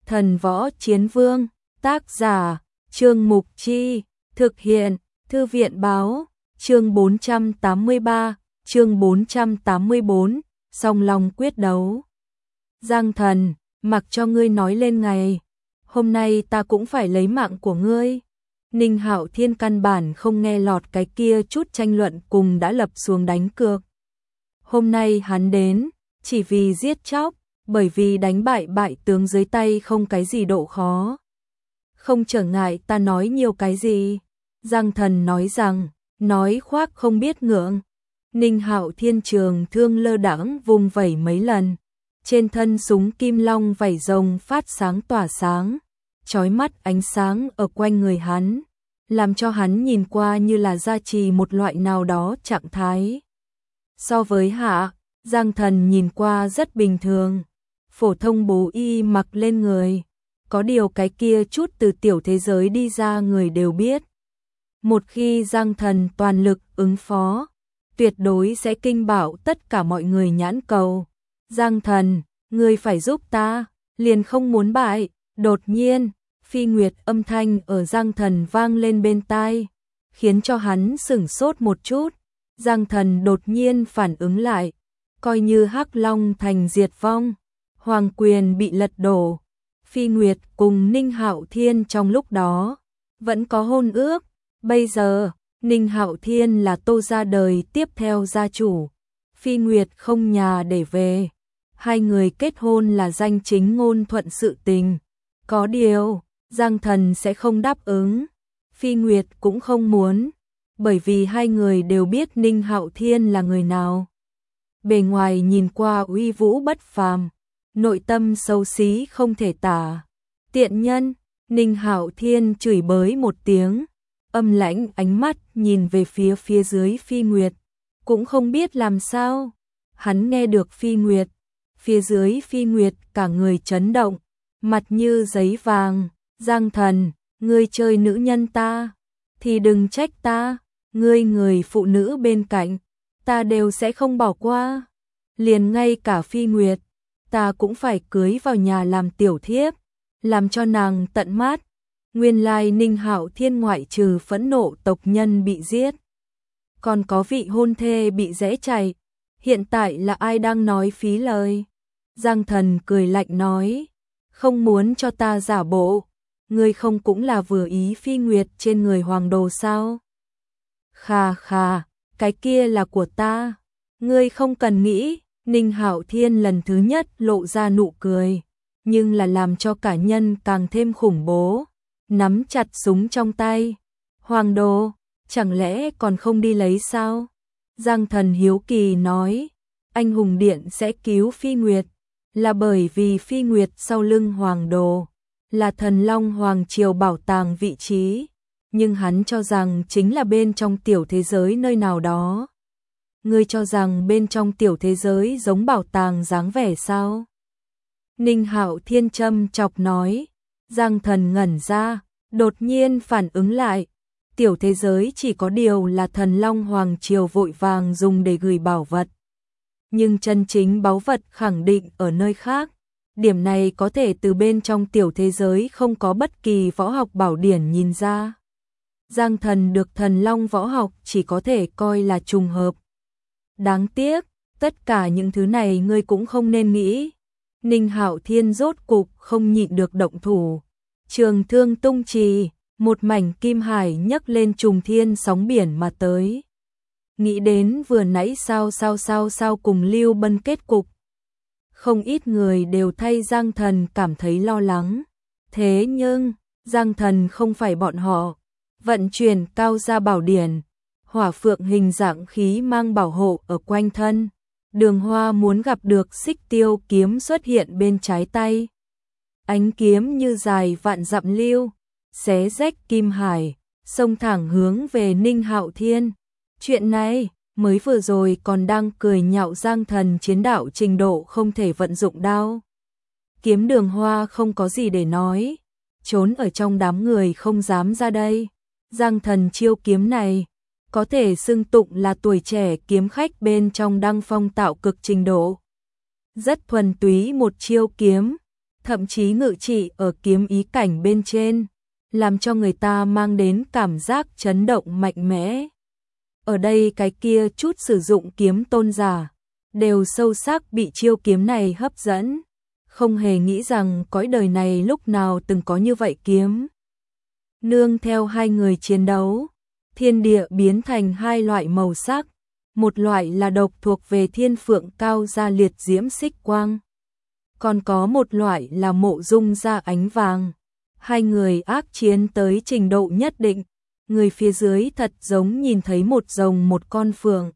Thần Võ Chiến Vương, tác giả, Trương Mục Chi, thực hiện, Thư viện Báo, chương 483, chương 484, song long quyết đấu. Giang Thần, mặc cho ngươi nói lên ngày, hôm nay ta cũng phải lấy mạng của ngươi. Ninh Hạo Thiên căn bản không nghe lọt cái kia chút tranh luận cùng đã lập xuống đánh cược. Hôm nay hắn đến, chỉ vì giết chóc, bởi vì đánh bại bại tướng dưới tay không cái gì độ khó. Không trở ngại ta nói nhiều cái gì. Giang Thần nói rằng, nói khoác không biết ngượng. Ninh Hạo Thiên trường thương lơ đãng vung vẩy mấy lần. Trên thân súng kim long vảy rồng phát sáng tỏa sáng, chói mắt ánh sáng ở quanh người hắn, làm cho hắn nhìn qua như là gia trì một loại nào đó trạng thái. So với Hạ, Giang Thần nhìn qua rất bình thường, phổ thông bố y mặc lên người, có điều cái kia chút từ tiểu thế giới đi ra người đều biết. Một khi Giang Thần toàn lực ứng phó, tuyệt đối sẽ kinh bạo tất cả mọi người nhãn cầu. Giang Thần, ngươi phải giúp ta, liền không muốn bại. Đột nhiên, Phi Nguyệt âm thanh ở Giang Thần vang lên bên tai, khiến cho hắn sửng sốt một chút. Giang Thần đột nhiên phản ứng lại, coi như Hắc Long thành diệt vong, hoàng quyền bị lật đổ, Phi Nguyệt cùng Ninh Hạo Thiên trong lúc đó vẫn có hôn ước. Bây giờ, Ninh Hạo Thiên là Tô gia đời tiếp theo gia chủ, Phi Nguyệt không nhà để về. Hai người kết hôn là danh chính ngôn thuận sự tình. Có điều, Giang Thần sẽ không đáp ứng, Phi Nguyệt cũng không muốn, bởi vì hai người đều biết Ninh Hạo Thiên là người nào. Bề ngoài nhìn qua uy vũ bất phàm, nội tâm xấu xí không thể tả. Tiện nhân, Ninh Hạo Thiên chửi bới một tiếng, âm lãnh ánh mắt nhìn về phía dưới Phi Nguyệt, cũng không biết làm sao. Hắn nghe được Phi Nguyệt, phía dưới Phi Nguyệt cả người chấn động, mặt như giấy vàng. Giang Thần, ngươi chơi nữ nhân ta, thì đừng trách ta, ngươi người phụ nữ bên cạnh, ta đều sẽ không bỏ qua. Liền ngay cả Phi Nguyệt, ta cũng phải cưới vào nhà làm tiểu thiếp, làm cho nàng tận mát. Nguyên lai Ninh Hạo Thiên ngoại trừ phẫn nộ tộc nhân bị giết, còn có vị hôn thê bị rẽ chạy. Hiện tại là ai đang nói phí lời? Giang Thần cười lạnh nói, không muốn cho ta giả bộ, ngươi không cũng là vừa ý Phi Nguyệt trên người hoàng đồ sao? Khà khà, cái kia là của ta, ngươi không cần nghĩ. Ninh Hạo Thiên lần thứ nhất lộ ra nụ cười, nhưng là làm cho cả nhân càng thêm khủng bố, nắm chặt súng trong tay. Hoàng đồ, chẳng lẽ còn không đi lấy sao? Giang Thần hiếu kỳ nói, anh hùng điện sẽ cứu Phi Nguyệt, là bởi vì Phi Nguyệt sau lưng hoàng đồ, là thần long hoàng triều bảo tàng vị trí, nhưng hắn cho rằng chính là bên trong tiểu thế giới nơi nào đó. Ngươi cho rằng bên trong tiểu thế giới giống bảo tàng dáng vẻ sao? Ninh Hạo Thiên châm chọc nói. Giang Thần ngẩn ra, đột nhiên phản ứng lại, tiểu thế giới chỉ có điều là thần long hoàng triều vội vàng dùng để gửi bảo vật, nhưng chân chính báu vật khẳng định ở nơi khác. Điểm này có thể từ bên trong tiểu thế giới không có bất kỳ võ học bảo điển nhìn ra. Giang Thần được thần long võ học chỉ có thể coi là trùng hợp. Đáng tiếc, tất cả những thứ này ngươi cũng không nên nghĩ. Ninh Hạo Thiên rốt cục không nhịn được động thủ. Trường thương tung trì, một mảnh kim hải nhấc lên trùng thiên sóng biển mà tới. Nghĩ đến vừa nãy sao cùng Lưu Bân kết cục, không ít người đều thay Giang Thần cảm thấy lo lắng. Thế nhưng, Giang Thần không phải bọn họ, vận chuyển cao gia bảo điển, hỏa phượng hình dạng khí mang bảo hộ ở quanh thân. Đường Hoa muốn gặp được Xích Tiêu kiếm xuất hiện bên trái tay. Ánh kiếm như dài vạn dặm lưu, xé rách kim hải, xông thẳng hướng về Ninh Hạo Thiên. Chuyện này, mới vừa rồi còn đang cười nhạo Giang Thần chiến đạo trình độ không thể vận dụng đao kiếm. Đường Hoa không có gì để nói, trốn ở trong đám người không dám ra đây. Giang Thần chiêu kiếm này, có thể xưng tụng là tuổi trẻ kiếm khách bên trong đăng phong tạo cực trình độ. Rất thuần túy một chiêu kiếm, thậm chí ngự trị ở kiếm ý cảnh bên trên, làm cho người ta mang đến cảm giác chấn động mạnh mẽ. Ở đây cái kia chút sử dụng kiếm tôn giả, đều sâu sắc bị chiêu kiếm này hấp dẫn, không hề nghĩ rằng cõi đời này lúc nào từng có như vậy kiếm. Nương theo hai người chiến đấu, thiên địa biến thành hai loại màu sắc, một loại là độc thuộc về thiên phượng cao gia liệt diễm xích quang, còn có một loại là mộ dung ra ánh vàng. Hai người ác chiến tới trình độ nhất định, người phía dưới thật giống nhìn thấy một rồng một con phượng.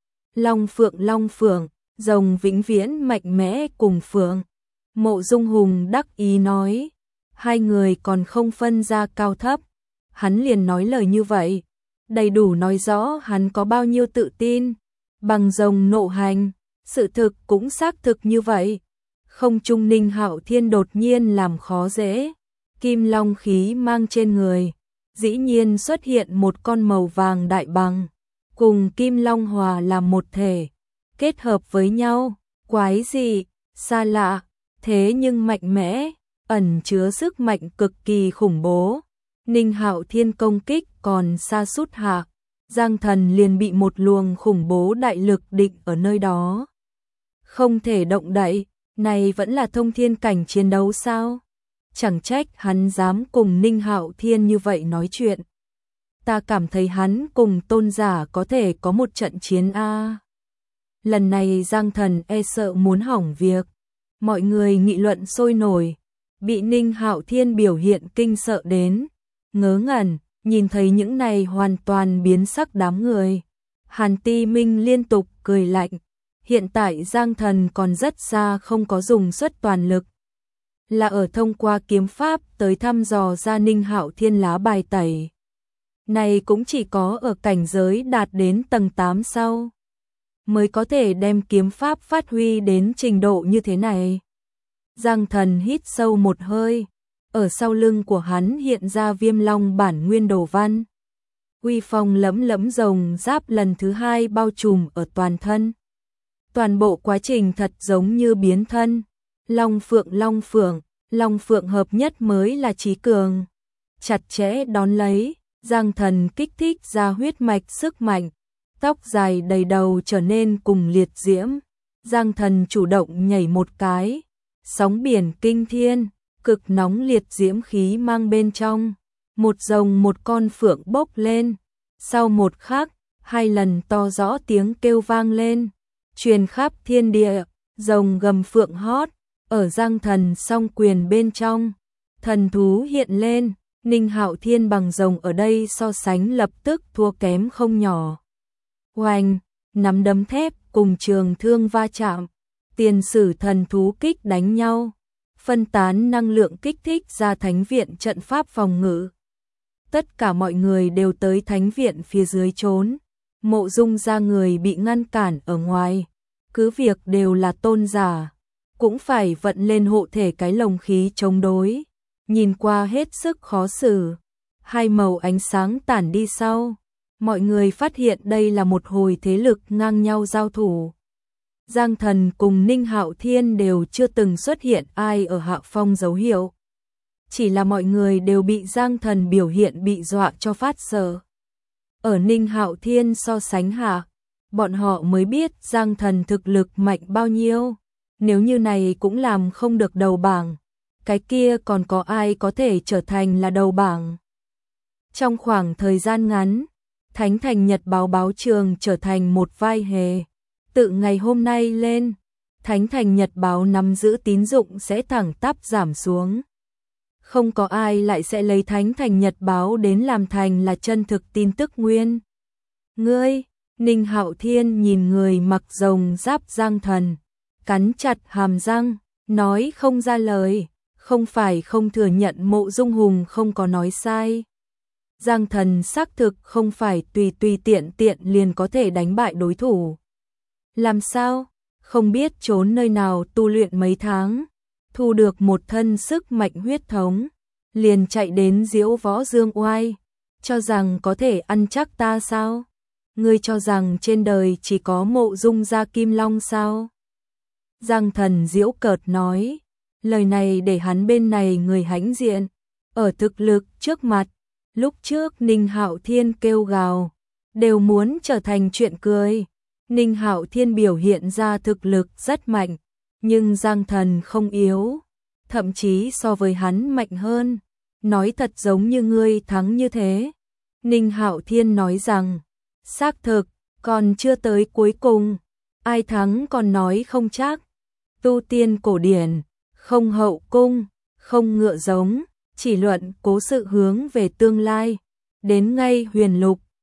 Long phượng, rồng vĩnh viễn mạnh mẽ cùng phượng. Mộ Dung Hùng đắc ý nói, hai người còn không phân ra cao thấp. Hắn liền nói lời như vậy, đầy đủ nói rõ hắn có bao nhiêu tự tin. Bằng rồng nộ hành, sự thực cũng xác thực như vậy. Không trung Ninh Hạo Thiên đột nhiên làm khó dễ, kim long khí mang trên người, dĩ nhiên xuất hiện một con màu vàng đại bằng, cùng kim long hòa làm một thể, kết hợp với nhau, quái dị, xa lạ, thế nhưng mạnh mẽ, ẩn chứa sức mạnh cực kỳ khủng bố. Ninh Hạo Thiên công kích còn xa sút hạ, Giang Thần liền bị một luồng khủng bố đại lực định ở nơi đó, không thể động đậy. Này vẫn là thông thiên cảnh chiến đấu sao? Chẳng trách hắn dám cùng Ninh Hạo Thiên như vậy nói chuyện. Ta cảm thấy hắn cùng tôn giả có thể có một trận chiến a. Lần này Giang Thần e sợ muốn hỏng việc. Mọi người nghị luận sôi nổi, bị Ninh Hạo Thiên biểu hiện kinh sợ đến, ngớ ngẩn, nhìn thấy những này hoàn toàn biến sắc đám người. Hàn Ti Minh liên tục cười lạnh. Hiện tại Giang Thần còn rất xa không có dùng suất toàn lực, là ở thông qua kiếm pháp tới thăm dò ra Ninh Hạo Thiên lá bài tẩy. Này cũng chỉ có ở cảnh giới đạt đến tầng 8 sau, mới có thể đem kiếm pháp phát huy đến trình độ như thế này. Giang Thần hít sâu một hơi, ở sau lưng của hắn hiện ra Viêm Long bản nguyên đồ văn. Uy phong lẫm lẫm rồng giáp lần thứ hai bao trùm ở toàn thân. Toàn bộ quá trình thật giống như biến thân, long phượng hợp nhất mới là trí cường. Chặt chẽ đón lấy, Giang Thần kích thích ra huyết mạch sức mạnh, tóc dài đầy đầu trở nên cùng liệt diễm. Giang Thần chủ động nhảy một cái, sóng biển kinh thiên, cực nóng liệt diễm khí mang bên trong, một rồng một con phượng bốc lên. Sau một khắc, hai lần to rõ tiếng kêu vang lên, truyền khắp thiên địa, rồng gầm phượng hót, ở Giang Thần song quyền bên trong, thần thú hiện lên. Ninh Hạo Thiên bằng rồng ở đây so sánh lập tức thua kém không nhỏ. Oanh, nắm đấm thép cùng trường thương va chạm, tiền sử thần thú kích đánh nhau, phân tán năng lượng kích thích ra thánh viện trận pháp phòng ngự. Tất cả mọi người đều tới thánh viện phía dưới trốn. Mộ Dung ra người bị ngăn cản ở ngoài, cứ việc đều là tôn giả, cũng phải vận lên hộ thể cái lồng khí chống đối, nhìn qua hết sức khó xử. Hai màu ánh sáng tản đi sau, mọi người phát hiện đây là một hồi thế lực ngang nhau giao thủ. Giang Thần cùng Ninh Hạo Thiên đều chưa từng xuất hiện ai ở hạ phong dấu hiệu, chỉ là mọi người đều bị Giang Thần biểu hiện bị dọa cho phát sợ. Ở Ninh Hạo Thiên so sánh hạ, bọn họ mới biết Giang Thần thực lực mạnh bao nhiêu. Nếu như này cũng làm không được đầu bảng, cái kia còn có ai có thể trở thành là đầu bảng. Trong khoảng thời gian ngắn, Thánh Thành Nhật báo báo trường trở thành một vai hề. Tự ngày hôm nay lên, Thánh Thành Nhật báo nắm giữ tín dụng sẽ thẳng tắp giảm xuống. Không có ai lại sẽ lấy Thánh Thành Nhật báo đến làm thành là chân thực tin tức nguyên. Ngươi, Ninh Hạo Thiên nhìn người mặc rồng giáp Giang Thần, cắn chặt hàm răng, nói không ra lời, không phải không thừa nhận Mộ Dung Hùng không có nói sai. Giang Thần xác thực không phải tùy tùy tiện tiện liền có thể đánh bại đối thủ. Làm sao? Không biết trốn nơi nào tu luyện mấy tháng, thu được một thân sức mạnh huyết thống, liền chạy đến diễu võ dương oai, cho rằng có thể ăn chắc ta sao? Ngươi cho rằng trên đời chỉ có Mộ Dung gia Kim Long sao? Giang Thần giễu cợt nói, Lời này để hắn bên này người hãnh diện, ở thực lực trước mặt, lúc trước Ninh Hạo Thiên kêu gào, đều muốn trở thành chuyện cười. Ninh Hạo Thiên biểu hiện ra thực lực rất mạnh, nhưng Giang Thần không yếu, thậm chí so với hắn mạnh hơn. Nói thật giống như ngươi thắng như thế. Ninh Hạo Thiên nói rằng, xác thực, còn chưa tới cuối cùng, ai thắng còn nói không chắc. Tu tiên cổ điển, không hậu cung, không ngựa giống, chỉ luận cố sự hướng về tương lai. Đến ngay huyền lục,